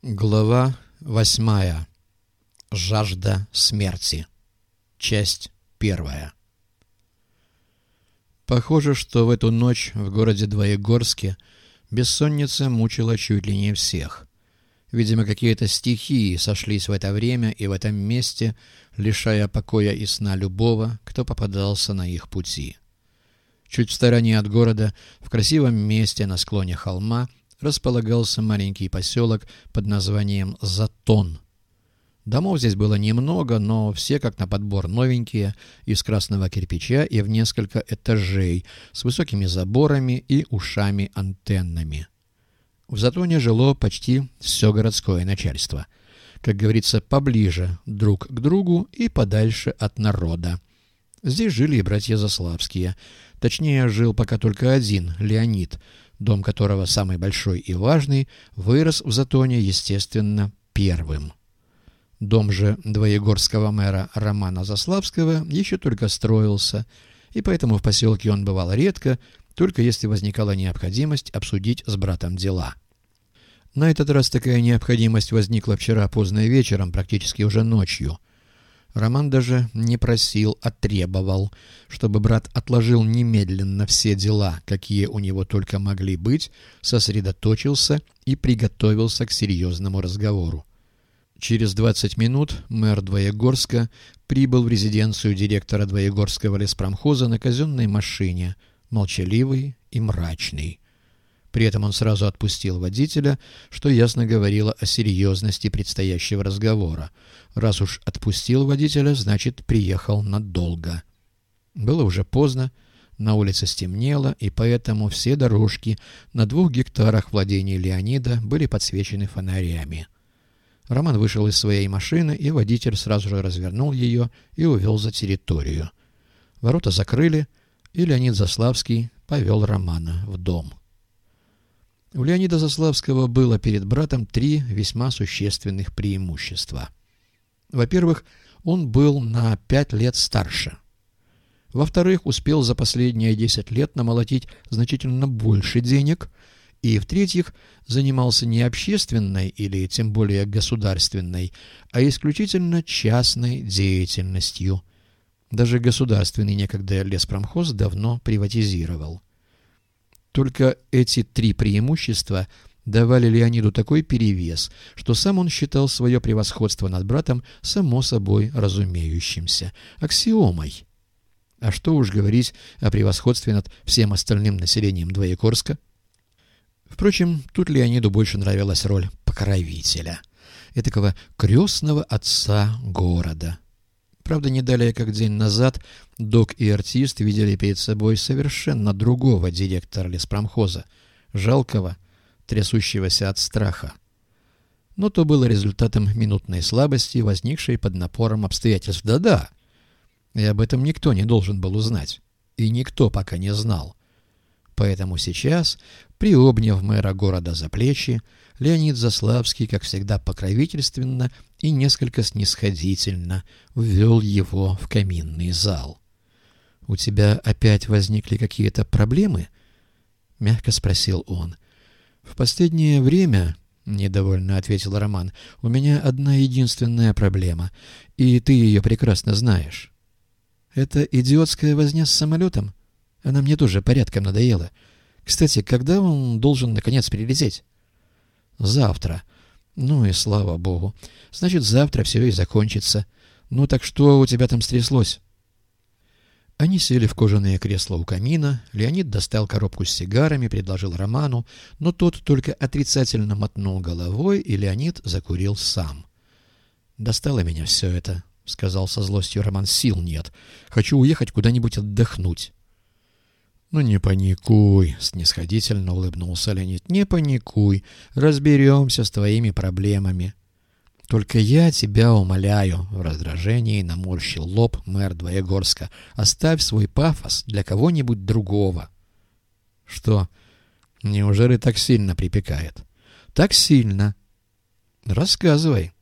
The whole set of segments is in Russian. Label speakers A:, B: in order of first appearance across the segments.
A: Глава 8. Жажда смерти. Часть 1. Похоже, что в эту ночь в городе Двоегорске бессонница мучила чуть ли не всех. Видимо, какие-то стихии сошлись в это время и в этом месте, лишая покоя и сна любого, кто попадался на их пути. Чуть в стороне от города, в красивом месте на склоне холма, располагался маленький поселок под названием Затон. Домов здесь было немного, но все как на подбор новенькие, из красного кирпича и в несколько этажей, с высокими заборами и ушами-антеннами. В Затоне жило почти все городское начальство. Как говорится, поближе друг к другу и подальше от народа. Здесь жили и братья Заславские. Точнее, жил пока только один, Леонид, дом которого, самый большой и важный, вырос в Затоне, естественно, первым. Дом же двоегорского мэра Романа Заславского еще только строился, и поэтому в поселке он бывал редко, только если возникала необходимость обсудить с братом дела. На этот раз такая необходимость возникла вчера поздно вечером, практически уже ночью. Роман даже не просил, а требовал, чтобы брат отложил немедленно все дела, какие у него только могли быть, сосредоточился и приготовился к серьезному разговору. Через 20 минут мэр Двоегорска прибыл в резиденцию директора Двоегорского леспромхоза на казенной машине, молчаливый и мрачный. При этом он сразу отпустил водителя, что ясно говорило о серьезности предстоящего разговора. Раз уж отпустил водителя, значит, приехал надолго. Было уже поздно, на улице стемнело, и поэтому все дорожки на 2 гектарах владений Леонида были подсвечены фонарями. Роман вышел из своей машины, и водитель сразу же развернул ее и увел за территорию. Ворота закрыли, и Леонид Заславский повел Романа в дом. У Леонида Заславского было перед братом 3 весьма существенных преимущества. Во-первых, он был на 5 лет старше. Во-вторых, успел за последние 10 лет намолотить значительно больше денег. И, в-третьих, занимался не общественной или тем более государственной, а исключительно частной деятельностью. Даже государственный некогда леспромхоз давно приватизировал. Только эти 3 преимущества давали Леониду такой перевес, что сам он считал свое превосходство над братом само собой разумеющимся, аксиомой. А что уж говорить о превосходстве над всем остальным населением Двоегорска? Впрочем, тут Леониду больше нравилась роль покровителя, этакого крестного отца города. Правда, не далее как день назад док и артист видели перед собой совершенно другого директора леспромхоза, жалкого, трясущегося от страха. Но то было результатом минутной слабости, возникшей под напором обстоятельств. Да-да, и об этом никто не должен был узнать, и никто пока не знал. Поэтому сейчас, приобняв мэра города за плечи, Леонид Заславский, как всегда покровительственно и несколько снисходительно, ввел его в каминный зал. — У тебя опять возникли какие-то проблемы? — мягко спросил он. — В последнее время, — недовольно ответил Роман, — у меня одна единственная проблема, и ты ее прекрасно знаешь. — Это идиотская возня с самолетом? Она мне тоже порядком надоела. Кстати, когда он должен наконец прилететь? Завтра. Ну и слава богу. Значит, завтра все и закончится. Ну так что у тебя там стряслось? Они сели в кожаные кресла у камина. Леонид достал коробку с сигарами, предложил Роману, но тот только отрицательно мотнул головой, и Леонид закурил сам. «Достало меня все это», — сказал со злостью Роман. «Сил нет. Хочу уехать куда-нибудь отдохнуть». «Ну не паникуй», — снисходительно улыбнулся Леонид. «Не паникуй, разберемся с твоими проблемами». «Только я тебя умоляю», — в раздражении наморщил лоб мэр Двоегорска. «Оставь свой пафос для кого-нибудь другого». «Что, неужели так сильно припекает?» «Так сильно». «Рассказывай».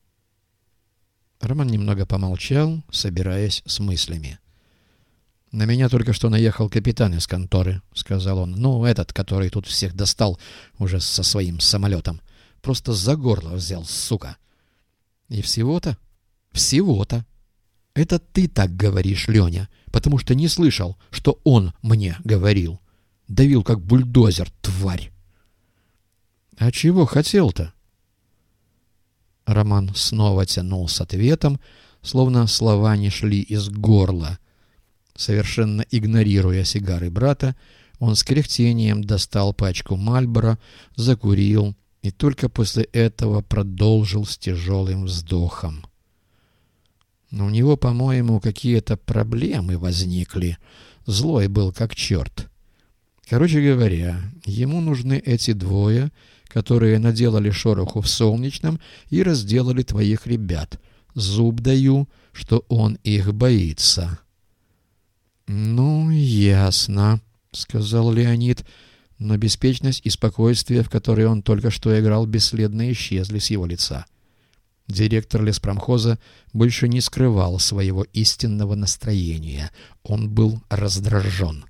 A: Роман немного помолчал, собираясь с мыслями. «На меня только что наехал капитан из конторы», — сказал он. «Ну, этот, который тут всех достал уже со своим самолетом. Просто за горло взял, сука. И всего-то? Всего-то. Это ты так говоришь, Леня, потому что не слышал, что он мне говорил. Давил как бульдозер, тварь. А чего хотел-то? Роман снова тянул с ответом, словно слова не шли из горла. Совершенно игнорируя сигары брата, он с кряхтением достал пачку Мальборо, закурил и только после этого продолжил с тяжелым вздохом. У него, по-моему, какие-то проблемы возникли. Злой был как черт. Короче говоря, ему нужны эти двое, которые наделали шороху в Солнечном и разделали твоих ребят. Зуб даю, что он их боится. «Ну, ясно», — сказал Леонид, но беспечность и спокойствие, в которые он только что играл, бесследно исчезли с его лица. Директор леспромхоза больше не скрывал своего истинного настроения. Он был раздражен.